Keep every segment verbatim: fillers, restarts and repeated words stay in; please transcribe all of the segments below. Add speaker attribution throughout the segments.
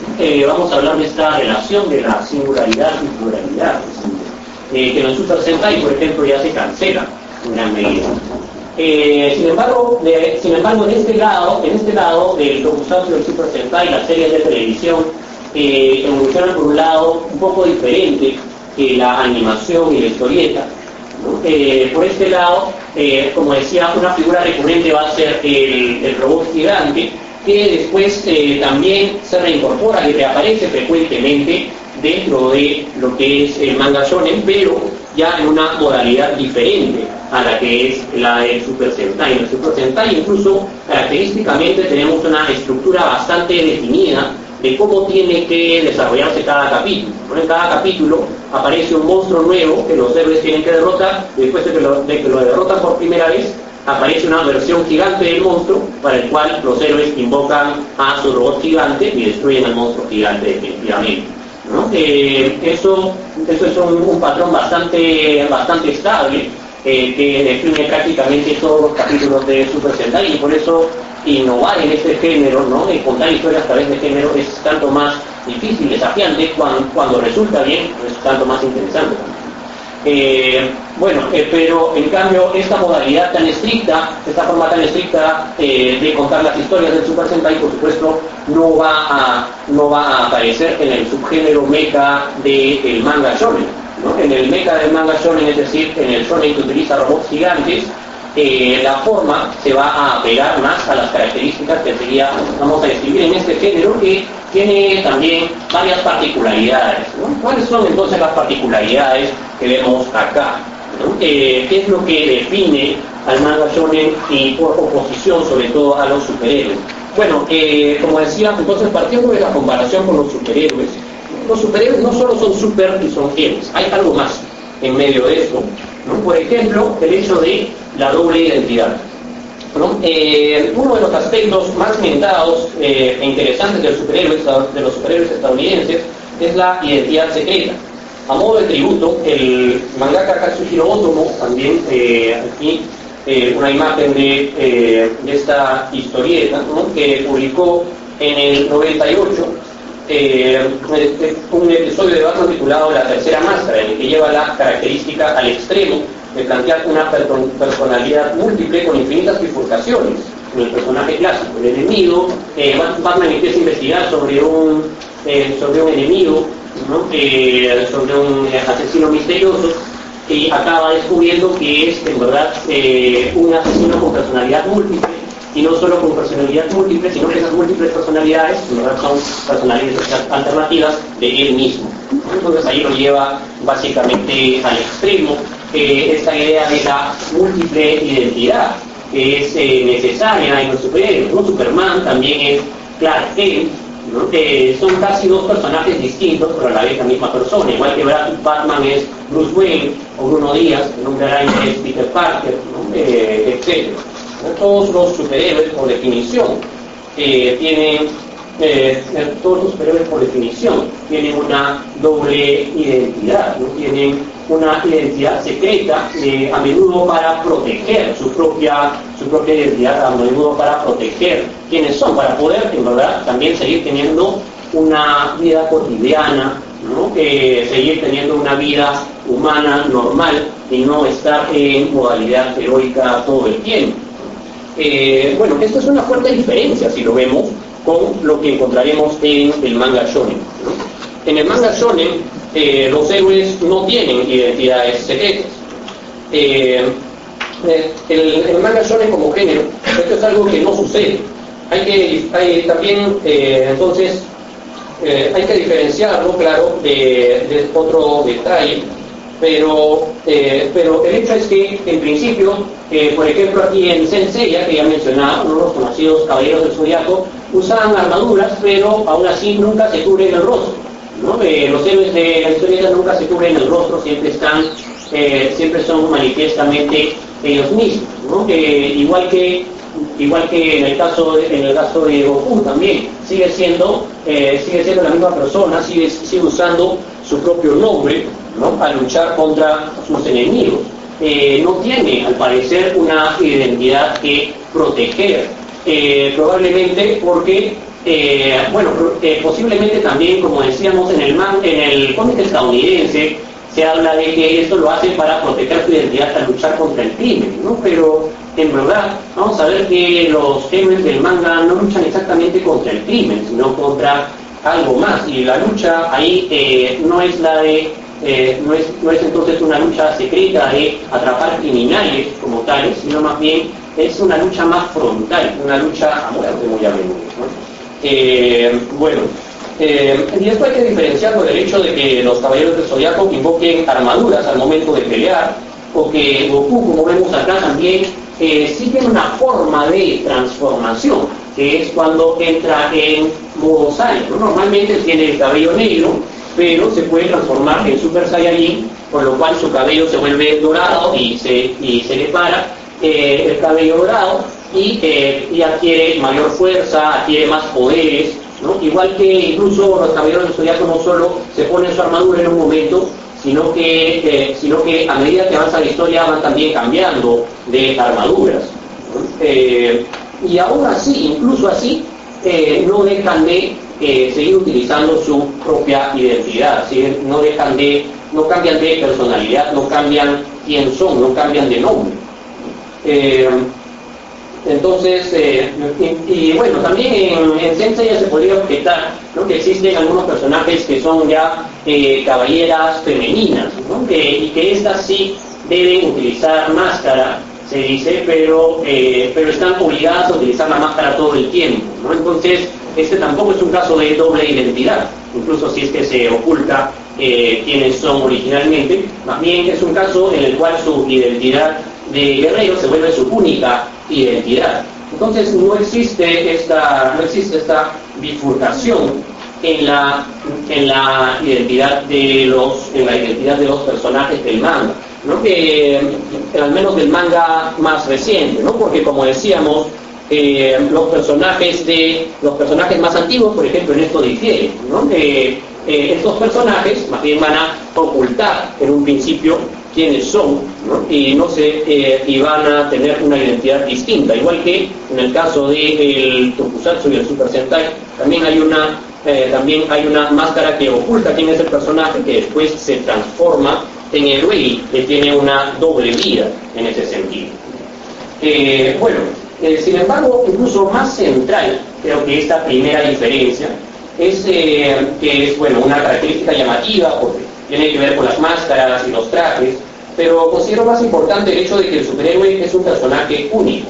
Speaker 1: eh, vamos a hablar de esta relación de la singularidad y pluralidad, eh, que en el Super Sentai, por ejemplo, ya se cancela en gran medida. Eh, sin embargo, de, sin embargo, en este lado, en este lado del Tokusatsu del Super Sentai, las series de televisión eh, evolucionan por un lado un poco diferente que la animación y la historieta, ¿no? Eh, por este lado, eh, como decía, una figura recurrente va a ser el, el robot gigante, que después eh, también se reincorpora y reaparece frecuentemente dentro de lo que es el manga shonen, pero ya en una modalidad diferente a la que es la del Super Sentai. En el Super Sentai incluso característicamente tenemos una estructura bastante definida de cómo tiene que desarrollarse cada capítulo. ¿No? En cada capítulo aparece un monstruo nuevo que los héroes tienen que derrotar, y después de que lo, de que lo derrotan por primera vez, aparece una versión gigante del monstruo, para el cual los héroes invocan a su robot gigante y destruyen al monstruo gigante definitivamente, ¿no? Eh, eso, eso es un, un patrón bastante, bastante estable, eh, que define prácticamente todos los capítulos de Super Sentai, y por eso innovar en este género, ¿no? Y contar historias a través de género es tanto más difícil, desafiante, cuando, cuando resulta bien, es tanto más interesante también. Eh, bueno, eh, pero en cambio esta modalidad tan estricta, esta forma tan estricta eh, de contar las historias del Super Sentai, por supuesto, no va a, no va a aparecer en el subgénero mecha del manga shonen, ¿no? En el mecha del manga shonen, es decir, en el shonen que utiliza robots gigantes, eh, la forma se va a apegar más a las características que sería, vamos a describir en este género, que tiene también varias particularidades, ¿no? ¿Cuáles son entonces las particularidades que vemos acá, ¿no? Eh, ¿Qué es lo que define al manga shonen y por oposición sobre todo a los superhéroes? Bueno, eh, como decía, entonces partiendo de la comparación con los superhéroes, los superhéroes no solo son super y son héroes, hay algo más en medio de esto, ¿no? Por ejemplo, el hecho de la doble identidad, ¿no? Eh, uno de los aspectos más comentados eh, e interesantes de los superhéroes, de los superhéroes estadounidenses, es la identidad secreta. A modo de tributo, el mangaka Katsuhiro Otomo, también eh, aquí eh, una imagen de, eh, de esta historieta, ¿no? Que publicó en el noventa y ocho eh, un episodio de Batman titulado La Tercera Máscara, en el que lleva la característica al extremo de plantear una personalidad múltiple con infinitas bifurcaciones en el personaje clásico. El enemigo, eh, Batman empieza a investigar sobre un, eh, sobre un enemigo, ¿no? eh, sobre un asesino misterioso, y acaba descubriendo que es en verdad eh, un asesino con personalidad múltiple, y no solo con personalidad múltiple, sino que esas múltiples personalidades en verdad son personalidades alternativas de él mismo. Entonces ahí lo lleva básicamente al extremo eh, esta idea de la múltiple identidad, que es eh, necesaria en los superhéroes, ¿no? Superman también es Clark Kent, ¿no? Eh, son casi dos personajes distintos, pero a la vez la misma persona, igual que Batman es Bruce Wayne, o Bruno Díaz, el hombre araña es Peter Parker, ¿no? eh, etcétera. ¿No? Todos los superhéroes, por definición, eh, tienen, eh, todos los superhéroes por definición tienen una doble identidad, ¿no? Tienen una identidad secreta, eh, a menudo para proteger su propia, su propia identidad, a menudo para proteger quiénes son, para poder, en verdad, también seguir teniendo una vida cotidiana, ¿no? Eh, seguir teniendo una vida humana normal y no estar en modalidad heroica todo el tiempo. Eh, bueno, esto es una fuerte diferencia si lo vemos con lo que encontraremos en el manga shonen, ¿no? En el manga shonen eh, los héroes no tienen identidades secretas. Eh, el, el manga shonen como género, esto es algo que no sucede. Hay que hay también eh, entonces eh, hay que diferenciarlo, claro, de, de otro detalle. Pero, eh, pero el hecho es que, en principio, eh, por ejemplo, aquí en Saint Seiya, que ya mencionaba, uno de los conocidos caballeros del Zodiaco, usaban armaduras, pero aún así nunca se cubren el rostro, ¿no? Eh, los héroes de la historieta nunca se cubren el rostro, siempre están, eh, siempre son manifiestamente ellos mismos, ¿no? Eh, igual que igual que en el caso de, en el caso de Goku también sigue siendo eh, sigue siendo la misma persona, sigue sigue usando su propio nombre, ¿no? A luchar contra sus enemigos. Eh, no tiene, al parecer, una identidad que proteger, eh, probablemente porque Eh, bueno, eh, posiblemente también, como decíamos, en el, man, en el cómic estadounidense se habla de que esto lo hacen para proteger su identidad al luchar contra el crimen, ¿no? Pero en verdad vamos a ver que los héroes del manga no luchan exactamente contra el crimen, sino contra algo más, y la lucha ahí eh, no es la de eh, no, es, no es entonces una lucha secreta de atrapar criminales como tales, sino más bien es una lucha más frontal, una lucha a muerte muy a menudo, ¿no? Eh, bueno, eh, y esto hay que diferenciar por el hecho de que los caballeros del Zodiaco invoquen armaduras al momento de pelear, o que Goku, como vemos acá también, eh, sigue una forma de transformación, que es cuando entra en modo Saiyan, ¿no? Normalmente tiene el cabello negro, pero se puede transformar en Super Saiyajin, por lo cual su cabello se vuelve dorado y se, y se le para eh, el cabello dorado, y, eh, y adquiere mayor fuerza, adquiere más poderes, ¿no? Igual que incluso los caballeros del Zodiaco no solo se ponen su armadura en un momento, sino que, eh, sino que a medida que avanza la historia van también cambiando de armaduras, ¿no? Eh, y aún así, incluso así, eh, no dejan de eh, seguir utilizando su propia identidad, ¿sí? no dejan de, no cambian de personalidad, no cambian quién son, no cambian de nombre. Eh, Entonces, eh, y, y bueno, también en, en Sensei ya se podría objetar, ¿no?, que existen algunos personajes que son ya eh, caballeras femeninas, ¿no?, que, y que estas sí deben utilizar máscara, se dice, pero, eh, pero están obligadas a utilizar la máscara todo el tiempo, ¿no? Entonces, este tampoco es un caso de doble identidad, incluso si es que se oculta eh, quiénes son originalmente, más bien es un caso en el cual su identidad de guerrero se vuelve su única identidad. Entonces no existe esta, no existe esta bifurcación en la, en la identidad de los, en la identidad de los personajes del manga, ¿no?, que al menos del manga más reciente, ¿no?, porque como decíamos, eh, los personajes de los personajes más antiguos, por ejemplo, en esto difieren, ¿no?, eh, eh, estos personajes más bien van a ocultar en un principio quiénes son, ¿no?, y no sé, eh, y van a tener una identidad distinta, igual que en el caso del Tokusatsu y el Super Sentai, también hay una eh, también hay una máscara que oculta quién es el personaje, que después se transforma en héroe y que tiene una doble vida en ese sentido. Eh, bueno, eh, sin embargo, incluso más central, creo que esta primera diferencia es eh, que es, bueno, una característica llamativa porque tiene que ver con las máscaras y los trajes, pero considero más importante el hecho de que el superhéroe es un personaje único.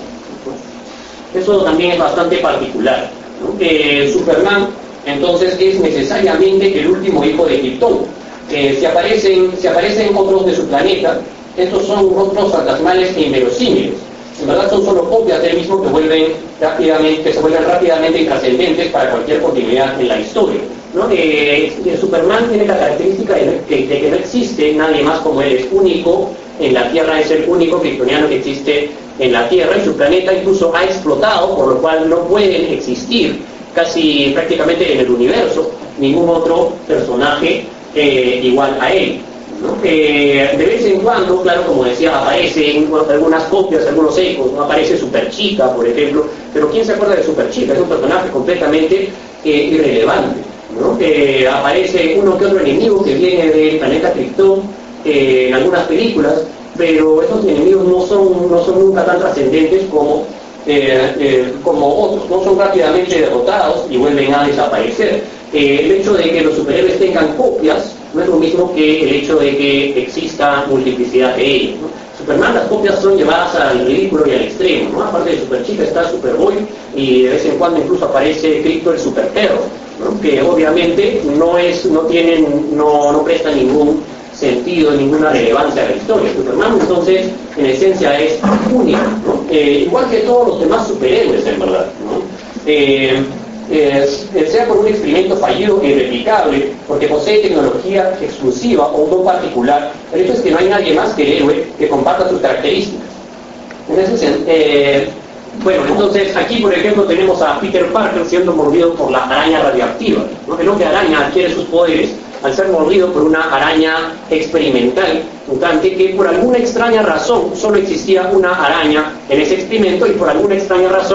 Speaker 1: Eso también es bastante particular, ¿no?, que Superman entonces es necesariamente el último hijo de Krypton. Eh, si aparecen, si aparecen otros de su planeta, estos son rostros fantasmales e inverosímiles. En verdad son solo copias del mismo que vuelven rápidamente, que se vuelven rápidamente intrascendentes para cualquier continuidad en la historia, ¿no? Eh, Superman tiene la característica de que, de que no existe nadie más como él, es único en la Tierra, es el único kryptoniano que existe en la Tierra, y su planeta incluso ha explotado, por lo cual no pueden existir casi prácticamente en el universo ningún otro personaje eh, igual a él, ¿no? Eh, de vez en cuando, claro, como decía, aparecen algunas copias, algunos ecos, ¿no? Aparece Superchica, por ejemplo, pero ¿quién se acuerda de Superchica? Es un personaje completamente eh, irrelevante, ¿no? Eh, aparece uno que otro enemigo que viene del planeta Krypton eh, en algunas películas, pero estos enemigos no son, no son nunca tan trascendentes como, eh, eh, como otros, no son rápidamente derrotados y vuelven a desaparecer. Eh, el hecho de que los superhéroes tengan copias no es lo mismo que el hecho de que exista multiplicidad de ellos, ¿no? Superman, las copias son llevadas al ridículo y al extremo, ¿no? Aparte de Superchica está Superboy y de vez en cuando incluso aparece Krypto el Superperro, ¿no?, que obviamente no es, no tienen, no, no presta ningún sentido, ninguna relevancia a la historia. Superman entonces en esencia es único, ¿no? Eh, igual que todos los demás superhéroes en verdad, ¿no? Eh, Eh, sea por un experimento fallido e irreplicable, porque posee tecnología exclusiva o un don particular, el hecho es que no hay nadie más que el héroe que comparta sus características. En ese sentido, eh, bueno, entonces aquí por ejemplo tenemos a Peter Parker siendo mordido por la araña radioactiva, ¿no? El hombre araña adquiere sus poderes al ser mordido por una araña experimental mutante, que por alguna extraña razón solo existía una araña en ese experimento y por alguna extraña razón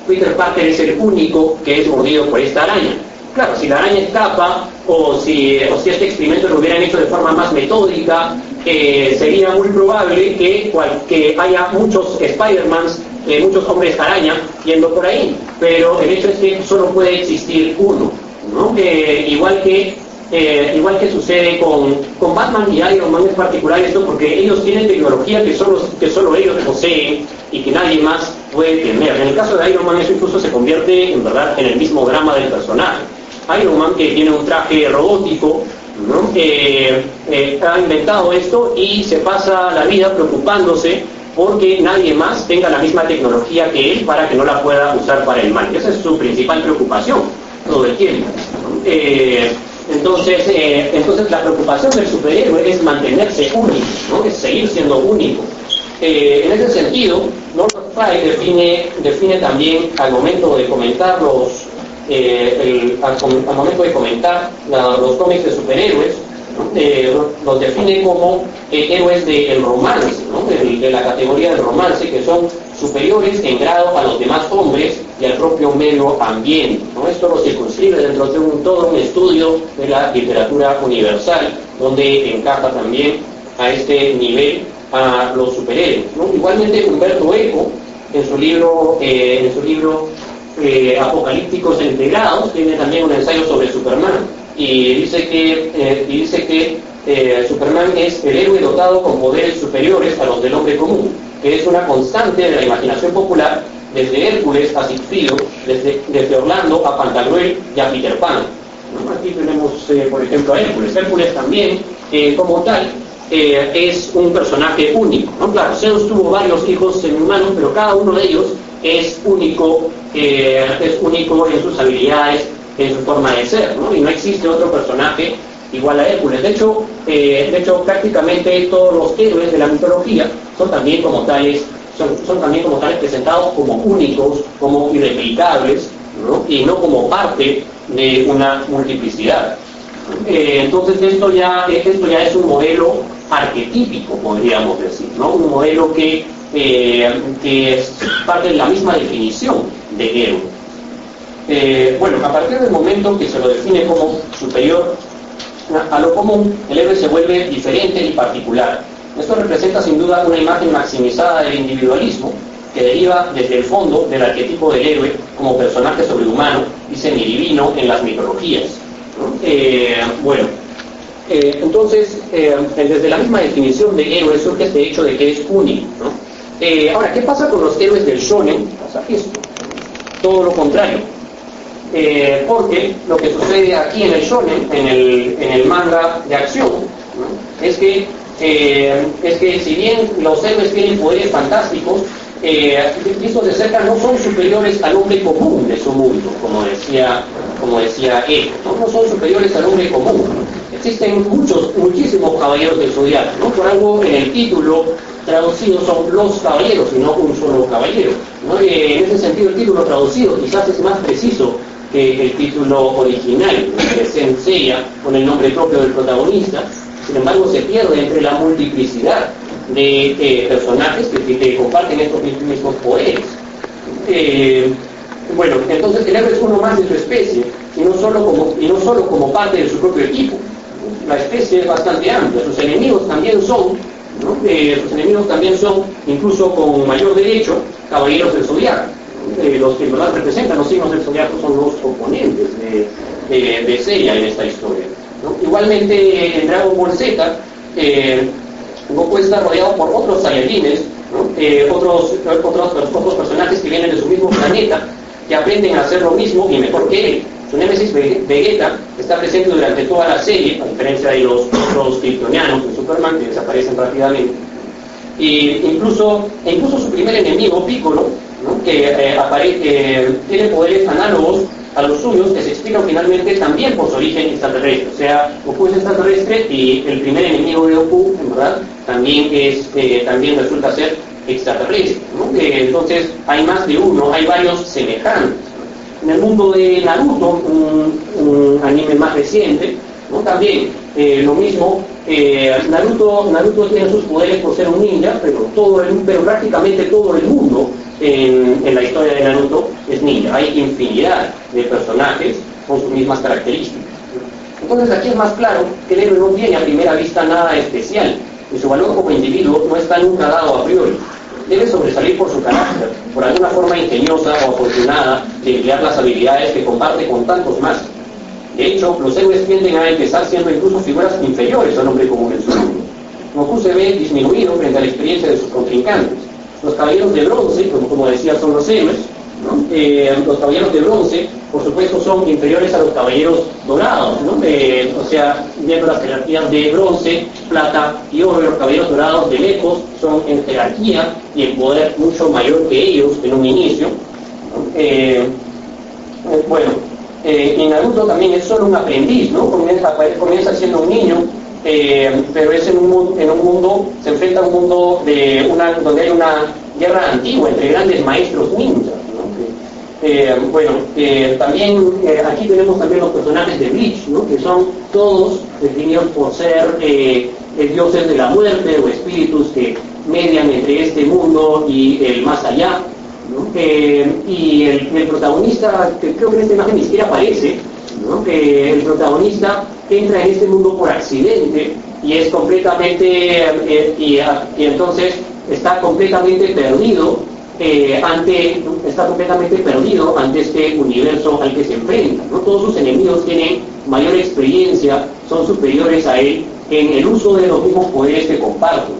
Speaker 1: Peter Parker es el único que es mordido por esta araña. Claro, si la araña escapa, o si, o si este experimento lo hubieran hecho de forma más metódica, eh, sería muy probable que, cual, que haya muchos Spider-Mans, eh, muchos hombres araña yendo por ahí. Pero el hecho es que solo puede existir uno, ¿no? Eh, igual que eh, igual que sucede con, con Batman y Iron Man en particular, esto porque ellos tienen tecnología que solo, que solo ellos poseen y que nadie más puede tener. En el caso de Iron Man, eso incluso se convierte en verdad en el mismo drama del personaje. Iron Man, que tiene un traje robótico, ¿no? eh, eh, ha inventado esto y se pasa la vida preocupándose porque nadie más tenga la misma tecnología que él para que no la pueda usar para el mal. Esa es su principal preocupación todo el tiempo. Eh, entonces, eh, entonces la preocupación del superhéroe es mantenerse único, ¿no? Es seguir siendo único. Eh, en ese sentido, Norman Fry define, define también al momento de comentar los Eh, el, al, al momento de comentar la, los cómics de superhéroes, ¿no? eh, los define como eh, héroes del romance, ¿no? de, de la categoría del romance, que son superiores en grado a los demás hombres y al propio medio ambiente, ¿no? Esto lo circunscribe dentro de un, todo un estudio de la literatura universal, donde encaja también a este nivel a los superhéroes, ¿no? Igualmente Humberto Eco, en su libro, eh, en su libro Eh, Apocalípticos Integrados, tiene también un ensayo sobre Superman y dice que, eh, y dice que eh, Superman es el héroe dotado con poderes superiores a los del hombre común, que es una constante de la imaginación popular desde Hércules a Sigfrido, desde, desde Orlando a Pantagruel y a Peter Pan, ¿no? Aquí tenemos eh, por ejemplo a Hércules. Hércules también eh, como tal eh, es un personaje único, ¿no? Claro, Zeus tuvo varios hijos semi-humanos, pero cada uno de ellos es único, eh, es único en sus habilidades, en su forma de ser, ¿no? Y no existe otro personaje igual a Hércules. De hecho, eh, de hecho prácticamente todos los héroes de la mitología son también como tales, son, son también como tales presentados como únicos, como irreplicables, ¿no? Y no como parte de una multiplicidad. Eh, entonces esto ya, esto ya es un modelo arquetípico, podríamos decir, ¿no? Un modelo que Eh, que es parte de la misma definición de héroe. Eh, bueno, a partir del momento que se lo define como superior a, a lo común, el héroe se vuelve diferente y particular. Esto representa sin duda una imagen maximizada del individualismo que deriva desde el fondo del arquetipo del héroe como personaje sobrehumano y semidivino en las mitologías, ¿no? Eh, bueno, eh, entonces, eh, desde la misma definición de héroe surge este hecho de que es único, ¿no? Eh, ahora, ¿qué pasa con los héroes del shonen? Pasa esto, todo lo contrario. Eh, porque lo que sucede aquí en el shonen, en el, en el manga de acción, ¿no? es que eh, es que si bien los héroes tienen poderes fantásticos, eh, vistos de cerca no son superiores al hombre común de su mundo, como decía, como decía él, ¿no? No son superiores al hombre común. Existen muchos, muchísimos caballeros del zodiaco, ¿no? Por algo en el título traducido son los caballeros y no un solo caballero, ¿no? Eh, en ese sentido el título traducido quizás es más preciso que el título original, que se enseña con el nombre propio del protagonista. Sin embargo, se pierde entre la multiplicidad de eh, personajes que, que comparten estos mismos poderes. Eh, bueno, entonces el héroe es uno más de su especie y no solo como, y no solo como parte de su propio equipo. La especie es bastante amplia, sus enemigos también son, ¿no? Eh, sus enemigos también son, incluso con mayor derecho, caballeros del zodiaco. Eh, los que en verdad representan los signos del zodiaco son los oponentes de, de, de Seiya en esta historia, ¿no? Igualmente en Dragon Ball Z, eh, Goku está rodeado por otros Saiyajines, ¿no? eh, otros, otros, otros personajes que vienen de su mismo planeta, que aprenden a hacer lo mismo y mejor que él. Su némesis Vegeta está presente durante toda la serie, a diferencia de los otros kryptonianos de Superman, que desaparecen rápidamente. Y incluso, e incluso su primer enemigo, Piccolo, ¿no? que eh, aparece, eh, tiene poderes análogos a los suyos, que se explican finalmente también por su origen extraterrestre. O sea, Goku es extraterrestre y el primer enemigo de Goku, en verdad, también, es, eh, también resulta ser extraterrestre, ¿no? Eh, entonces, hay más de uno, hay varios semejantes. En el mundo de Naruto, un, un anime más reciente, ¿no? También eh, lo mismo. Eh, Naruto, Naruto tiene sus poderes por ser un ninja, pero todo el, pero prácticamente todo el mundo en, en la historia de Naruto es ninja. Hay infinidad de personajes con sus mismas características. Entonces aquí es más claro que el héroe no tiene a primera vista nada especial, y su valor como individuo no está nunca dado a priori. Debe sobresalir por su carácter, por alguna forma ingeniosa o afortunada de emplear las habilidades que comparte con tantos más. De hecho, los héroes tienden a empezar siendo incluso figuras inferiores al hombre común en su mundo. Goku se ve disminuido frente a la experiencia de sus contrincantes. Los caballeros de bronce, como, como decía, son los héroes, ¿no? Eh, los caballeros de bronce, por supuesto, son inferiores a los caballeros dorados, ¿no? Eh, o sea, viendo las jerarquías de bronce, plata y oro, los caballeros dorados de lejos son en jerarquía y en poder mucho mayor que ellos en un inicio, ¿no? Eh, eh, bueno, eh, y Naruto también es solo un aprendiz, ¿no? Comienza, comienza siendo un niño, eh, pero es en un, en un mundo, se enfrenta a un mundo de una, donde hay una guerra antigua entre grandes maestros ninjas. Eh, bueno, eh, también eh, aquí tenemos también los personajes de Bleach, ¿no? Que son todos definidos por ser eh, dioses de la muerte o espíritus que median entre este mundo y el más allá, ¿no? Eh, y el, el protagonista, que creo que en esta imagen ni siquiera aparece, ¿no? Que el protagonista entra en este mundo por accidente y es completamente, eh, y, y entonces está completamente perdido. Eh, ante, está completamente perdido ante este universo al que se enfrenta, ¿no? Todos sus enemigos tienen mayor experiencia, son superiores a él en el uso de los mismos poderes que comparten.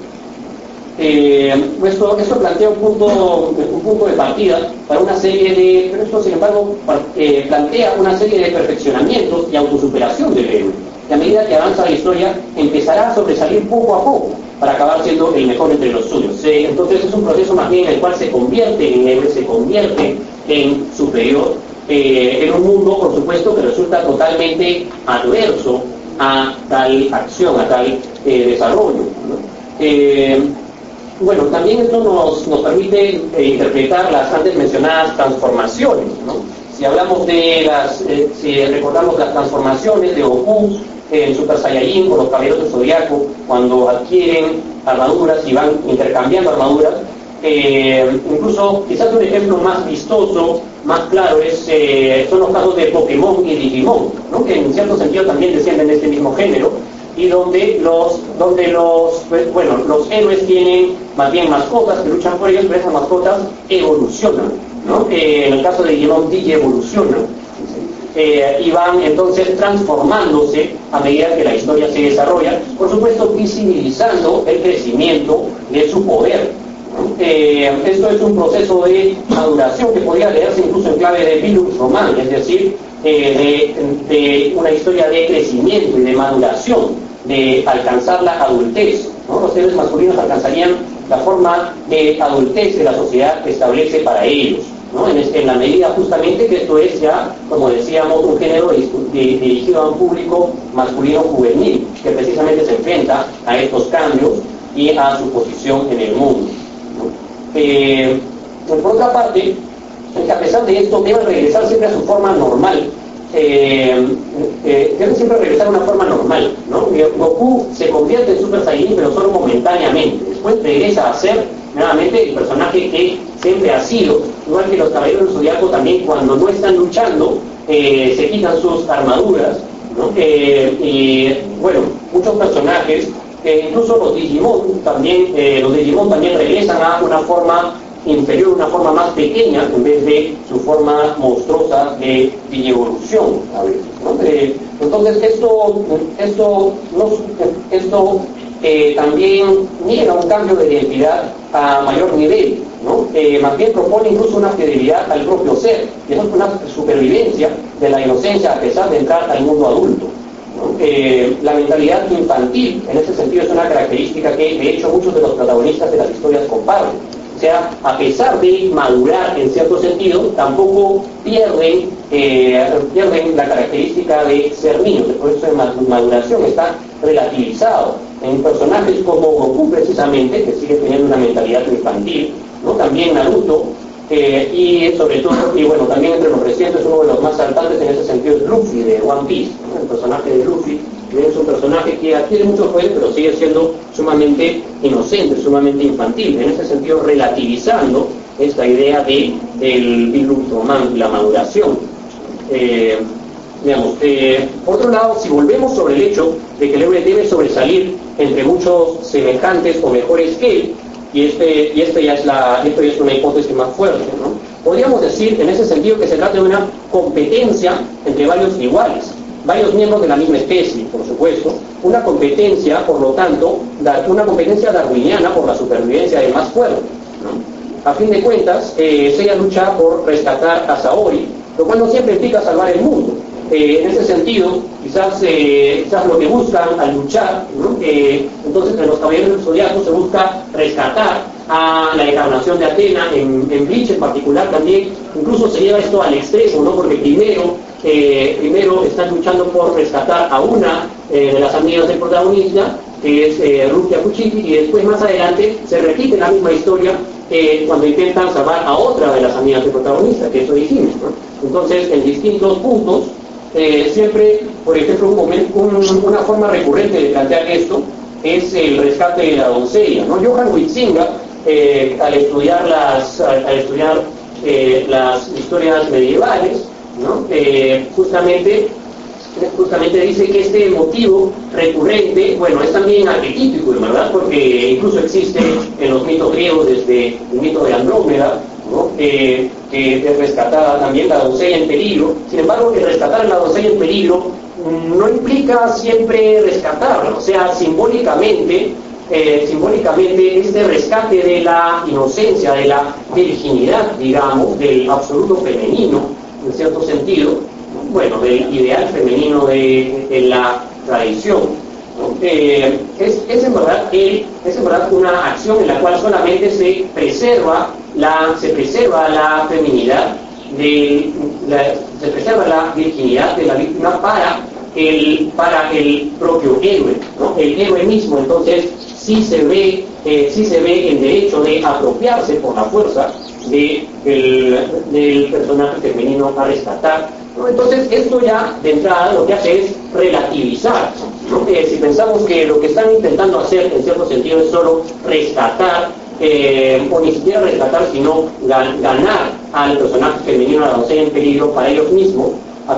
Speaker 1: Eh, esto, esto plantea un punto, un punto de partida para una serie de, pero esto sin embargo eh, plantea una serie de perfeccionamientos y autosuperación del héroe. Y a medida que avanza la historia, empezará a sobresalir poco a poco para acabar siendo el mejor entre los suyos. Eh, entonces es un proceso más bien en el cual se convierte en héroe, se convierte en superior, eh, en un mundo, por supuesto, que resulta totalmente adverso a tal acción, a tal eh, desarrollo, ¿no? Eh, bueno, también esto nos, nos permite eh, interpretar las antes mencionadas transformaciones, ¿no? Si hablamos de las, eh, si recordamos las transformaciones de Goku en Super Saiyajin por los caballeros del Zodiaco, cuando adquieren armaduras y van intercambiando armaduras, eh, incluso quizás un ejemplo más vistoso, más claro, es, eh, son los casos de Pokémon y Digimon, ¿no? Que en cierto sentido también descienden de este mismo género, y donde los, donde los, pues, bueno, los héroes tienen más bien mascotas que luchan por ellos, pero esas mascotas evolucionan, ¿no? Eh, en el caso de Digimon, Digi evolucionan. Eh, y van entonces transformándose a medida que la historia se desarrolla, por supuesto visibilizando el crecimiento de su poder, ¿no? Eh, esto es un proceso de maduración que podría leerse incluso en clave de Vilux Roman, es decir, eh, de, de una historia de crecimiento y de maduración, de alcanzar la adultez, ¿no? Los seres masculinos alcanzarían la forma de adultez que la sociedad establece para ellos, ¿no? En, en la medida justamente que esto es ya, como decíamos, un género de, de, dirigido a un público masculino juvenil, que precisamente se enfrenta a estos cambios y a su posición en el mundo, ¿no? Eh, por otra parte, que a pesar de esto deben regresar siempre a su forma normal, eh, eh, deben siempre regresar a una forma normal, ¿no? Goku se convierte en Super Saiyajin pero solo momentáneamente, después regresa a ser nuevamente el personaje que siempre ha sido, igual que los caballeros del Zodiaco también cuando no están luchando eh, se quitan sus armaduras, ¿no? Eh, y bueno, muchos personajes, eh, incluso los Digimon también, eh, los Digimon también regresan a una forma inferior, una forma más pequeña en vez de su forma monstruosa de digievolución a veces, ¿no? Eh, entonces esto, esto, no, esto eh, también niega un cambio de identidad a mayor nivel, ¿no? Eh, más bien propone incluso una fidelidad al propio ser, y eso es una supervivencia de la inocencia a pesar de entrar al mundo adulto, ¿no? Eh, la mentalidad infantil en ese sentido es una característica que de hecho muchos de los protagonistas de las historias comparten. O sea, a pesar de madurar en cierto sentido, tampoco pierden, eh, pierden la característica de ser niños. El proceso de maduración está relativizado en personajes como Goku precisamente, que sigue teniendo una mentalidad infantil, ¿no? También Naruto, eh, y sobre todo, y bueno, también entre los recientes, uno de los más saltantes en ese sentido es Luffy de One Piece, ¿no? El personaje de Luffy, que es un personaje que adquiere muchos poderes, pero sigue siendo sumamente inocente, sumamente infantil, en ese sentido relativizando esta idea de el Bildungsroman, la maduración. Eh, digamos, eh, por otro lado, si volvemos sobre el hecho de que el héroe debe sobresalir entre muchos semejantes o mejores que él, y este, y este ya es la, esto ya es una hipótesis más fuerte, ¿no? Podríamos decir en ese sentido que se trata de una competencia entre varios iguales, varios miembros de la misma especie, por supuesto, una competencia, por lo tanto, una competencia darwiniana por la supervivencia del más fuerte, ¿no? A fin de cuentas, eh, Seiya lucha por rescatar a Saori, lo cual no siempre implica salvar el mundo. Eh, en ese sentido, quizás, eh, quizás lo que buscan al luchar, ¿no? eh, entonces en los Caballeros del Zodiaco se busca rescatar a la encarnación de Atena, en, en Bleach en particular también, incluso se lleva esto al extremo, ¿no? Porque primero, eh, primero están luchando por rescatar a una eh, de las amigas del protagonista, que es eh, Rukia Kuchiki, y después más adelante se repite la misma historia eh, cuando intentan salvar a otra de las amigas del protagonista, que eso dijimos, ¿no? Entonces, en distintos puntos, Eh, siempre, por ejemplo, un momento, un, una forma recurrente de plantear esto es el rescate de la doncella, ¿no? Johann Huizinga, eh, al estudiar las, al, al estudiar eh, las historias medievales, ¿no? eh, justamente, justamente dice que este motivo recurrente, bueno, es también arquetípico, ¿verdad? Porque incluso existe en los mitos griegos desde el mito de Andrómeda, ¿no? Eh, que es rescatada también la doncella en peligro. Sin embargo, el rescatar a la doncella en peligro no implica siempre rescatarla, o sea, simbólicamente, eh, simbólicamente este rescate de la inocencia, de la virginidad, digamos, del absoluto femenino, en cierto sentido, bueno, del ideal femenino de, de la tradición. Eh, es, es, en verdad, eh, es en verdad una acción en la cual solamente se preserva la, se preserva la feminidad, de, la, se preserva la virginidad de la víctima para el, para el propio héroe, ¿no? El héroe mismo, entonces, sí se ve, eh, sí se ve el derecho de apropiarse por la fuerza de, el, del personaje femenino a rescatar, ¿no? Entonces, esto ya de entrada lo que hace es relativizar, ¿no? Eh, si pensamos que lo que están intentando hacer en cierto sentido es solo rescatar, eh, o ni siquiera rescatar, sino gan ganar al personaje femenino, a la doncella en peligro para ellos mismos,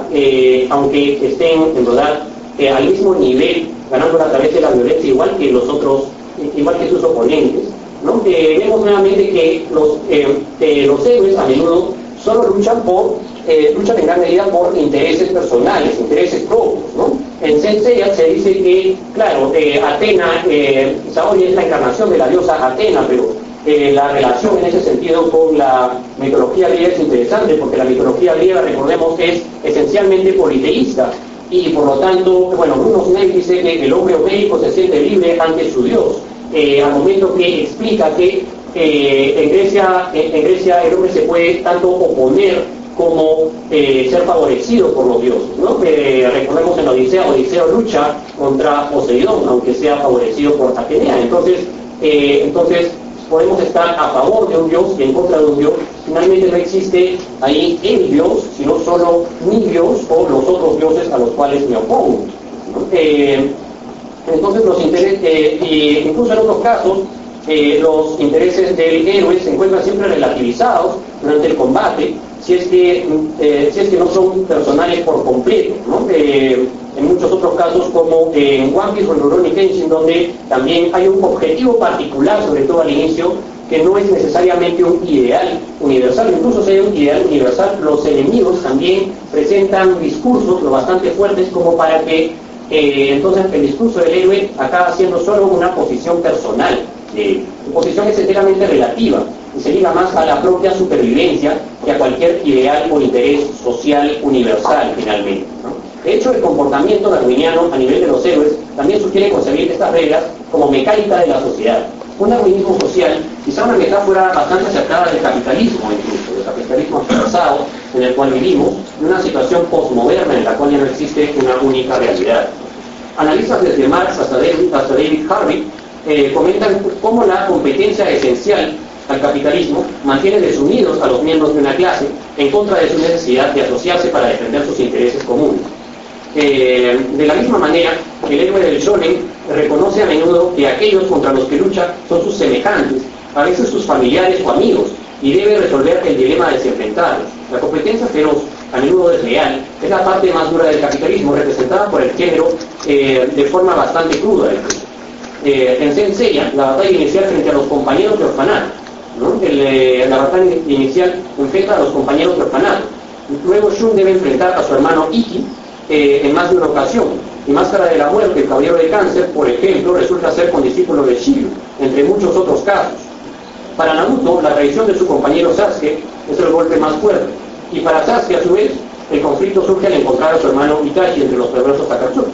Speaker 1: eh, aunque estén en verdad eh, al mismo nivel, ganándola a través de la violencia, igual que los otros, igual que sus oponentes, ¿no? Eh, vemos nuevamente que los, eh, eh, los héroes a menudo solo luchan por Eh, luchan en gran medida por intereses personales, intereses propios, ¿no? En Saint Seiya se dice que, claro, eh, Atena, eh, Saori es la encarnación de la diosa Atena, pero eh, la relación en ese sentido con la mitología griega es interesante, porque la mitología griega, recordemos, es esencialmente politeísta, y por lo tanto, bueno, Bruno Snell dice que el hombre homérico se siente libre ante su dios, eh, al momento que explica que eh, en, Grecia, en, en Grecia el hombre se puede tanto oponer como eh, ser favorecido por los dioses, ¿no? Eh, recordemos en la Odisea, Odiseo lucha contra Poseidón, aunque sea favorecido por Atenea. Entonces, eh, entonces podemos estar a favor de un dios y en contra de un dios. Finalmente no existe ahí el dios, sino solo mi dios o los otros dioses a los cuales me opongo, ¿no? Eh, entonces los intereses, eh, e incluso en otros casos, eh, los intereses del héroe se encuentran siempre relativizados durante el combate, si es que, eh, si es que no son personales por completo, ¿no? Eh, en muchos otros casos, como en One Piece o en Rurouni Kenshin, donde también hay un objetivo particular, sobre todo al inicio, que no es necesariamente un ideal universal. Incluso si hay un ideal universal, los enemigos también presentan discursos lo bastante fuertes como para que eh, entonces el discurso del héroe acaba siendo solo una posición personal. Eh, su posición es enteramente relativa y se liga más a la propia supervivencia que a cualquier ideal o interés social universal, finalmente, ¿no? De hecho, el comportamiento darwiniano a nivel de los héroes también sugiere concebir estas reglas como mecánica de la sociedad. Un darwinismo social, quizá una metáfora bastante acercada del capitalismo, incluso del capitalismo atrasado en el cual vivimos, en una situación postmoderna en la cual ya no existe una única realidad. Analistas desde Marx hasta David, hasta David Harvey eh, comentan cómo la competencia esencial al capitalismo mantiene desunidos a los miembros de una clase en contra de su necesidad de asociarse para defender sus intereses comunes. Eh, de la misma manera, el héroe del shonen reconoce a menudo que aquellos contra los que lucha son sus semejantes a veces sus familiares o amigos, y debe resolver el dilema de desenfrentarlos. La competencia feroz, a menudo desleal, es la parte más dura del capitalismo, representada por el género eh, de forma bastante cruda. Eh, en Saint Seiya, la batalla inicial frente a los compañeros de orfanato, ¿no? El, eh, la batalla inicial enfrenta a los compañeros de orfanato. Luego Shun debe enfrentar a su hermano Iki eh, en más de una ocasión. Y Máscara de la Muerte, el Caballero de Cáncer, por ejemplo, resulta ser condiscípulo de Shiryu, entre muchos otros casos. Para Naruto, la traición de su compañero Sasuke es el golpe más fuerte. Y para Sasuke, a su vez, el conflicto surge al encontrar a su hermano Itachi entre los perversos Akatsuki.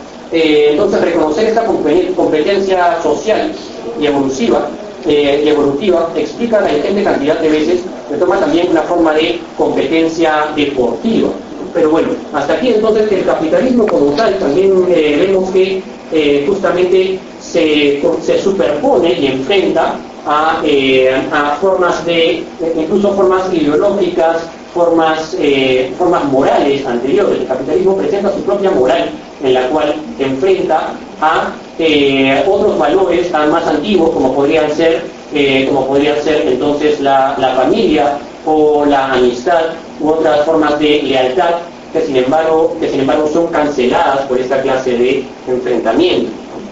Speaker 1: Eh, entonces, reconocer esta competencia social y evolutiva, eh, y evolutiva explica la ingente cantidad de veces que toma también una forma de competencia deportiva. Pero bueno, hasta aquí entonces el capitalismo como tal también eh, vemos que eh, justamente se, se superpone y enfrenta a, eh, a formas de, incluso formas ideológicas, formas, eh, formas morales anteriores. El capitalismo presenta su propia moral, en la cual enfrenta a eh, otros valores tan más antiguos como podrían ser, eh, como podrían ser entonces la, la familia o la amistad u otras formas de lealtad que sin embargo, que sin embargo son canceladas por esta clase de enfrentamiento.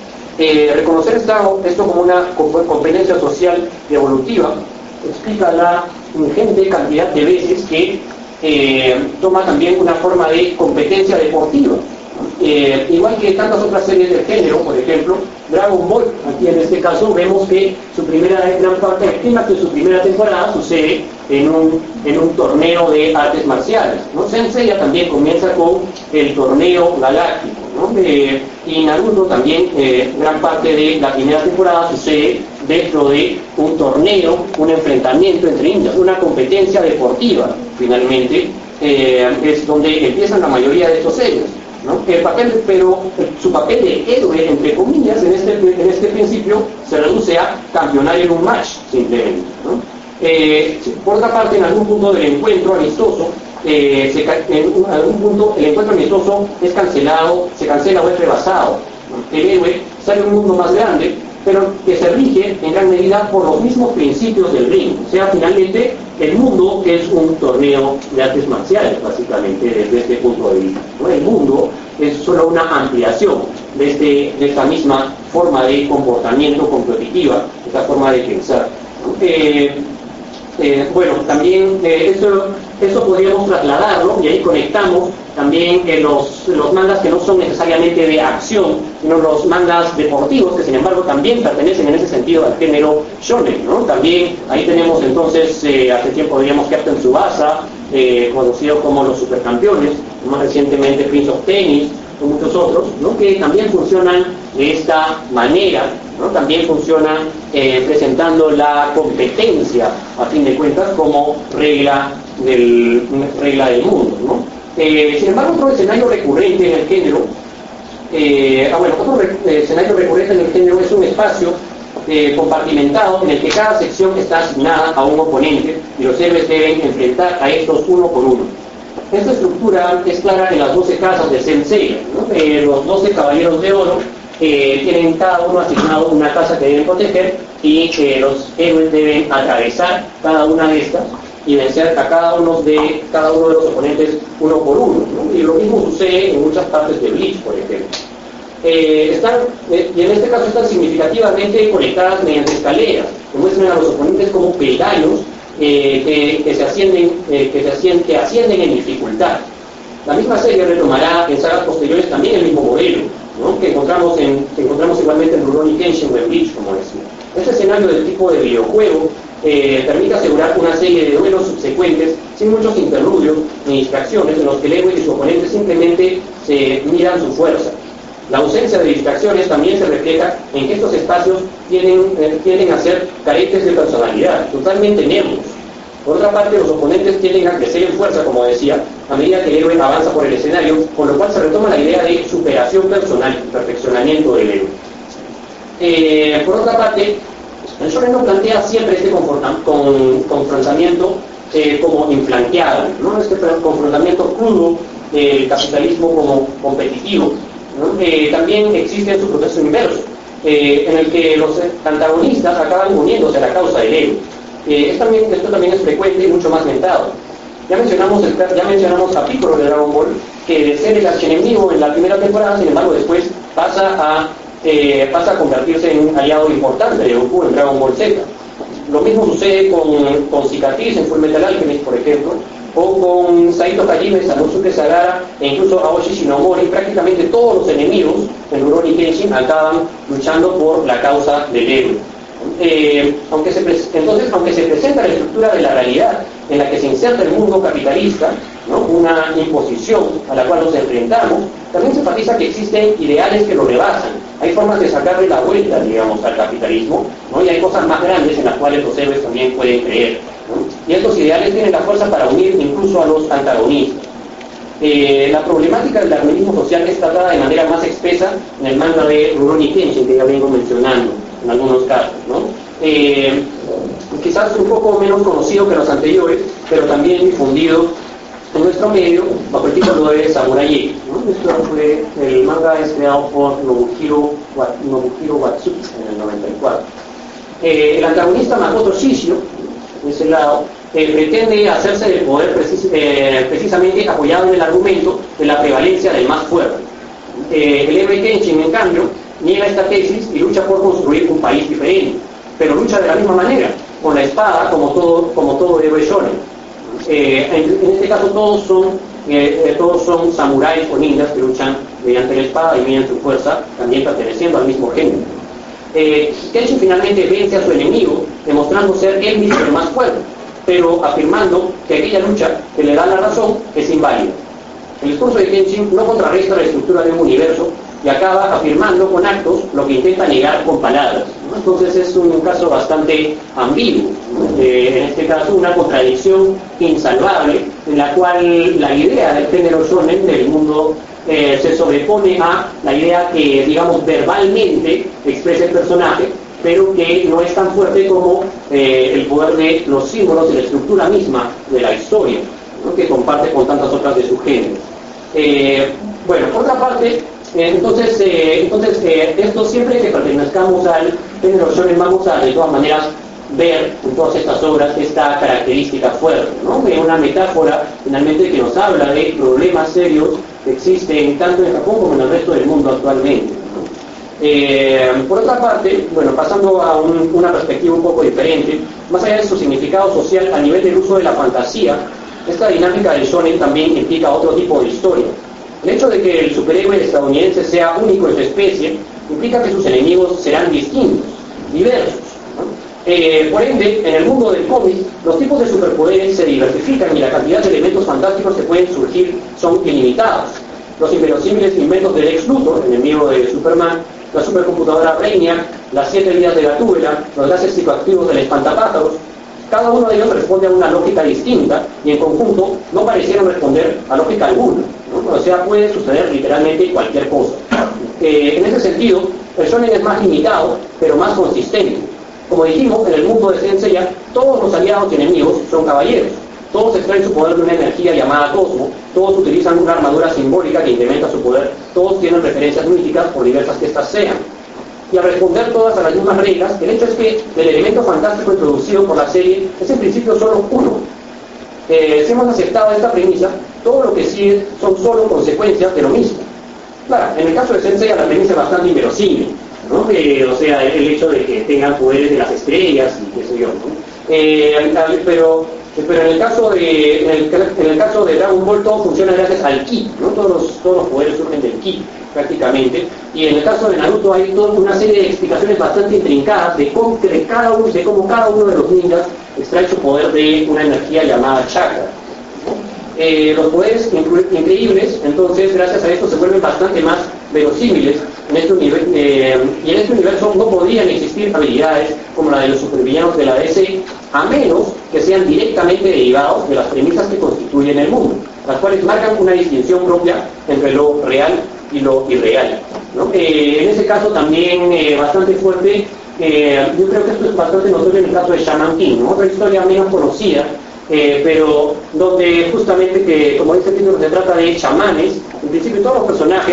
Speaker 1: Eh, reconocer esta, esto como una competencia social y evolutiva explica la ingente cantidad de veces que eh, toma también una forma de competencia deportiva. Eh, igual que tantas otras series de género, por ejemplo, Dragon Ball, aquí en este caso vemos que su primera gran parte del clímax de su primera temporada sucede en un, en un torneo de artes marciales, ¿no? Saint Seiya también comienza con el torneo galáctico, ¿no? Eh, y Naruto también, eh, gran parte de la primera temporada sucede dentro de un torneo, un enfrentamiento entre ninjas, una competencia deportiva, finalmente, eh, es donde empiezan la mayoría de estos series. ¿No? El papel, pero su papel de héroe, entre comillas, en este, en este principio se reduce a campeonar en un match, simplemente, ¿no? Eh, por otra parte, en algún punto del encuentro amistoso, eh, se, en algún punto el encuentro amistoso es cancelado, se cancela o es rebasado, ¿no? El héroe sale a un mundo más grande, pero que se rige en gran medida por los mismos principios del ring, o sea, finalmente el mundo es un torneo de artes marciales, básicamente, desde este punto de vista, ¿no? El mundo es solo una ampliación de, este, de esta misma forma de comportamiento competitiva, esta forma de pensar. Eh, eh, bueno, también eh, eso, eso podríamos trasladarlo, y ahí conectamos también eh, los, los mangas que no son necesariamente de acción, sino los mangas deportivos, que sin embargo también pertenecen en ese sentido al género shonen, ¿no? También ahí tenemos entonces, eh, hace tiempo diríamos Captain Tsubasa, eh, conocido como los supercampeones, más recientemente Prince of Tennis, y muchos otros, ¿no? Que también funcionan de esta manera, ¿no? También funcionan eh, presentando la competencia, a fin de cuentas, como regla del, regla del mundo, ¿no? Eh, sin embargo, otro escenario recurrente en el género, eh, ah, bueno, otro re, eh, escenario recurrente en el género es un espacio eh, compartimentado en el que cada sección está asignada a un oponente y los héroes deben enfrentar a estos uno por uno. Esta estructura es clara en las doce casas de Saint Seiya, ¿no? Eh, los doce caballeros de oro eh, tienen cada uno asignado una casa que deben proteger y eh, los héroes deben atravesar cada una de estas y vencer a cada uno de cada uno de los oponentes uno por uno, ¿no? Y lo mismo sucede en muchas partes de Bleach, por ejemplo. Eh, están, eh, y en este caso están significativamente conectadas mediante escaleras, que muestran a los oponentes como peldaños eh, que, que, se ascienden, eh, que, se ascienden, que ascienden en dificultad. La misma serie retomará en sagas posteriores también el mismo modelo, ¿no? que, encontramos en, que encontramos igualmente en Rurouni Kenshin o en Bleach, como decía. Este escenario del tipo de videojuego Eh, permite asegurar una serie de duelos subsecuentes sin muchos interludios ni distracciones en los que el héroe y su oponente simplemente se miran su fuerza. La ausencia de distracciones también se refleja en que estos espacios tienden, eh, tienden a ser carentes de personalidad, totalmente neutros. Por otra parte, los oponentes tienden a crecer en fuerza, como decía, a medida que el héroe avanza por el escenario, con lo cual se retoma la idea de superación personal y perfeccionamiento del héroe. Eh, por otra parte, el shonen no plantea siempre este con, confrontamiento eh, como inflanqueado, ¿no? Este confrontamiento crudo del capitalismo como competitivo, ¿no? Eh, también existe en su proceso inverso. eh, en el que los antagonistas acaban uniéndose a la causa del héroe. Eh, esto, también, esto también es frecuente y mucho más mentado. Ya mencionamos, el, ya mencionamos a Piccolo de Dragon Ball, que de ser el archienemigo en la primera temporada, sin embargo después pasa a, eh, pasa a convertirse en un aliado importante de Goku en Dragon Ball Z. Lo mismo sucede con, con Cicatriz en Fullmetal Alchemist, por ejemplo, o con Saito Hajime, Sanosuke Sagara e incluso Aoshi Shinomori. Prácticamente todos los enemigos en Rurouni Kenshin acaban luchando por la causa del héroe. Eh, aunque se entonces, aunque se presenta la estructura de la realidad en la que se inserta el mundo capitalista, ¿no?, una imposición a la cual nos enfrentamos, también se enfatiza que existen ideales que lo rebasan. Hay formas de sacarle la vuelta, digamos, al capitalismo, ¿no?, y hay cosas más grandes en las cuales los héroes también pueden creer, ¿no? Y estos ideales tienen la fuerza para unir incluso a los antagonistas. Eh, la problemática del darwinismo social es tratada de manera más espesa en el manga de Rurouni Kenshin, que ya vengo mencionando en algunos casos, ¿no? Eh, quizás un poco menos conocido que los anteriores, pero también difundido en nuestro medio bajo el título de Samurai X, ¿no? Esto fue, el manga es creado por Nobuhiro, Nobuhiro Watsuki en el noventa y cuatro. Eh, el antagonista Makoto Shishio, de ese lado, eh, pretende hacerse del poder precis eh, precisamente apoyado en el argumento de la prevalencia del más fuerte. Eh, el héroe Kenshin, en cambio, niega esta tesis y lucha por construir un país diferente, pero lucha de la misma manera, con la espada, como todo, como todo héroe shonen. Eh, en, en este caso todos son, eh, todos son samuráis o ninjas que luchan mediante la espada y mediante su fuerza, también perteneciendo al mismo género. Eh, Kenshin finalmente vence a su enemigo, demostrando ser él mismo el más fuerte, pero afirmando que aquella lucha que le da la razón es inválida. El discurso de Kenshin no contrarresta la estructura de un universo y acaba afirmando con actos lo que intenta negar con palabras, ¿no? Entonces es un caso bastante ambiguo, ¿no? Eh, en este caso una contradicción insalvable en la cual la idea del género shonen del mundo eh, se sobrepone a la idea que, digamos, verbalmente expresa el personaje, pero que no es tan fuerte como eh, el poder de los símbolos y la estructura misma de la historia, ¿no?, que comparte con tantas otras de su género. Eh, bueno, por otra parte, eh, entonces, eh, entonces eh, esto siempre que pertenezcamos al género shonen vamos a de todas maneras ver en todas estas obras esta característica fuerte, ¿no?, de una metáfora finalmente que nos habla de problemas serios que existen tanto en Japón como en el resto del mundo actualmente, ¿no? Eh, por otra parte, bueno, pasando a un, una perspectiva un poco diferente, más allá de su significado social a nivel del uso de la fantasía, esta dinámica del shonen también implica otro tipo de historia. El hecho de que el superhéroe estadounidense sea único en su especie implica que sus enemigos serán distintos, diversos, ¿no? Eh, por ende, en el mundo del cómic, los tipos de superpoderes se diversifican y la cantidad de elementos fantásticos que pueden surgir son ilimitados. Los inverosímiles inventos del Lex Luthor, enemigo de Superman, la supercomputadora Brainiac, las siete vidas de Gatúbela, los gases psicoactivos del espantapájaros, cada uno de ellos responde a una lógica distinta y en conjunto no parecieron responder a lógica alguna, ¿no? O sea, puede suceder literalmente cualquier cosa. Eh, en ese sentido, el shonen es más limitado, pero más consistente. Como dijimos, en el mundo de Saint Seiya, todos los aliados y enemigos son caballeros. Todos extraen su poder de una energía llamada Cosmo, todos utilizan una armadura simbólica que incrementa su poder, todos tienen referencias míticas por diversas que éstas sean. Y al responder todas a las mismas reglas, el hecho es que el elemento fantástico introducido por la serie es en principio solo uno. Eh, si hemos aceptado esta premisa, todo lo que sigue son solo consecuencias de lo mismo. Claro, en el caso de Saint Seiya la premisa es bastante inverosímil, ¿no? Eh, o sea, el hecho de que tengan poderes de las estrellas y qué sé yo, ¿no? Eh, pero, pero en el caso de en el, en el caso de Dragon Ball todo funciona gracias al ki, ¿no? Todos los, todos los poderes surgen del ki prácticamente, y en el caso de Naruto hay toda una serie de explicaciones bastante intrincadas de cómo, de cada uno, de cómo cada uno de los ninjas extrae su poder de una energía llamada chakra, ¿no? Eh, los poderes increíbles, entonces, gracias a esto se vuelven bastante más verosímiles en este universo, eh, y en este universo no podrían existir habilidades como la de los supervillanos de la D C, a menos que sean directamente derivados de las premisas que constituyen el mundo, las cuales marcan una distinción propia entre lo real y lo irreal, ¿no? Eh, en ese caso también eh, bastante fuerte, eh, yo creo que esto es bastante notorio en el caso de Shaman King, ¿no? Otra historia menos conocida, eh, pero donde justamente, que como dice el título, se trata de chamanes. En principio todos los personajes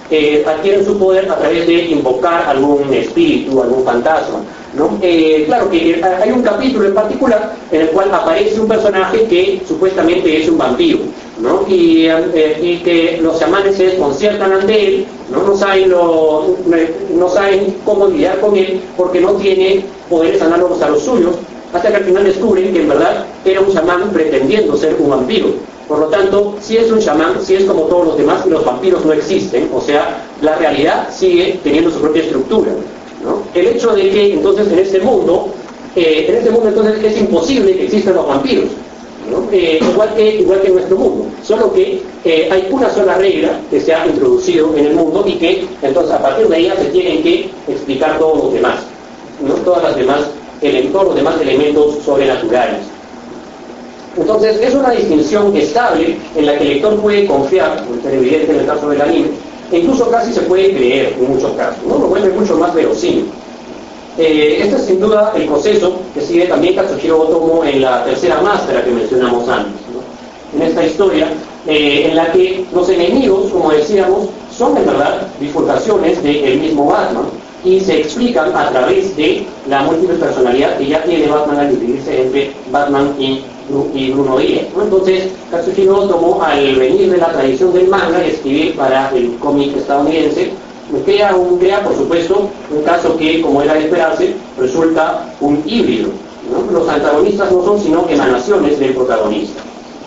Speaker 1: eh, adquieren su poder a través de invocar algún espíritu, algún fantasma, ¿no? Eh, claro que hay un capítulo en particular en el cual aparece un personaje que supuestamente es un vampiro, ¿no? Y, eh, y que los chamanes se desconciertan ante él, ¿no? No saben, lo, no saben cómo lidiar con él porque no tiene poderes análogos a los suyos, hasta que al final descubren que en verdad era un chamán pretendiendo ser un vampiro. Por lo tanto, si es un chamán, si es como todos los demás, y los vampiros no existen, o sea, la realidad sigue teniendo su propia estructura, ¿no? El hecho de que entonces en este mundo, eh, en este mundo entonces es imposible que existan los vampiros, ¿no? Eh, igual, que, igual que en nuestro mundo, solo que eh, hay una sola regla que se ha introducido en el mundo y que entonces a partir de ella se tienen que explicar todos los demás, ¿no? Todas las demás, el, todos los demás elementos sobrenaturales. Entonces es una distinción estable en la que el lector puede confiar, por ser evidente en el caso del anime, e incluso casi se puede creer en muchos casos, ¿no? Lo vuelve mucho más verosímil. Eh, este es sin duda el proceso que sigue también Katsuhiro Otomo en la tercera máscara que mencionamos antes, ¿no? En esta historia, eh, en la que los enemigos, como decíamos, son en verdad bifurcaciones del mismo Batman y se explican a través de la múltiple personalidad que ya tiene Batman al dividirse entre Batman y y Bruno Díaz, ¿no? Entonces Katsuhiro Otomo, al venir de la tradición del manga y escribir para el cómic estadounidense, crea, un, crea por supuesto un caso que, como era de esperarse, resulta un híbrido, ¿no? Los antagonistas no son sino emanaciones del protagonista.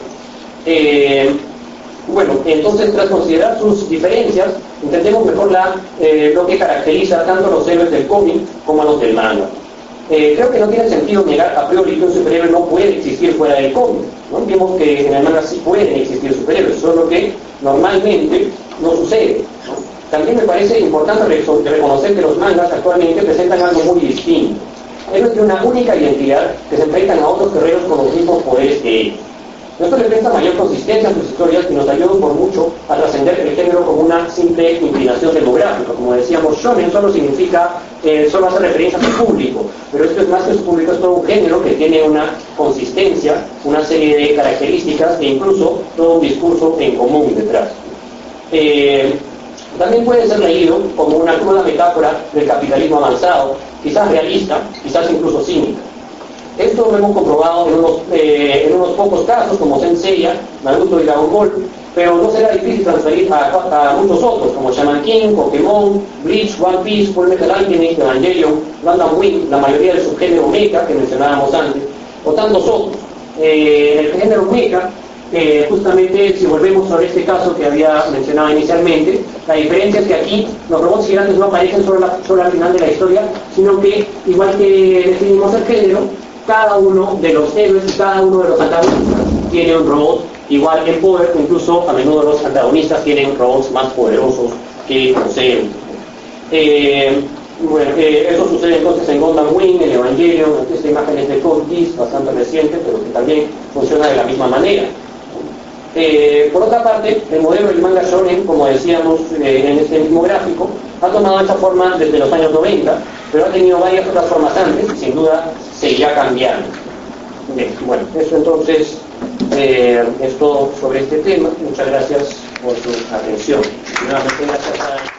Speaker 1: Eh, bueno, entonces tras considerar sus diferencias, entendemos mejor la, eh, lo que caracteriza tanto a los héroes del cómic como a los del manga. Eh, creo que no tiene sentido negar a priori que un superhéroe no puede existir fuera del cómic, ¿no? Vemos que en el manga sí pueden existir superhéroes, solo que normalmente no sucede, ¿no? También me parece importante reconocer que los mangas actualmente presentan algo muy distinto. Héroes de una única identidad que se enfrentan a otros guerreros con los mismos poderes que ellos. Esto le presta mayor consistencia a sus historias y nos ayudan por mucho a trascender el género como una simple inclinación demográfica. Como decíamos, shonen solo significa, eh, solo hace referencia a su público, pero esto es más que su público, es todo un género que tiene una consistencia, una serie de características e incluso todo un discurso en común detrás. Eh, también puede ser leído como una cruda metáfora del capitalismo avanzado, quizás realista, quizás incluso cínica. Esto lo hemos comprobado en unos, eh, en unos pocos casos, como Saint Seiya, Naruto y Dragon Ball, pero no será difícil transferir a, a muchos otros, como Shaman King, Pokémon, Bleach, One Piece, Fullmetal Alchemist, Evangelion, Gundam Wing, la mayoría del subgénero mecha que mencionábamos antes, o tantos otros. Eh, en el género mecha, eh, justamente si volvemos sobre este caso que había mencionado inicialmente, la diferencia es que aquí los robots gigantes no aparecen solo, la, solo al final de la historia, sino que, igual que definimos el género, cada uno de los héroes y cada uno de los antagonistas tiene un robot igual en poder, incluso a menudo los antagonistas tienen robots más poderosos que los héroes. Eh, bueno, eh, eso sucede entonces en Gundam Wing, en Evangelion, esta imagen es de Code Geass, bastante reciente, pero que también funciona de la misma manera. Eh, por otra parte, el modelo del manga shonen, como decíamos eh, en este mismo gráfico, ha tomado esta forma desde los años noventa, pero ha tenido varias otras formas antes y sin duda seguirá cambiando. Bien, bueno, eso entonces eh, es todo sobre este tema. Muchas gracias por su atención. Nuevamente, gracias a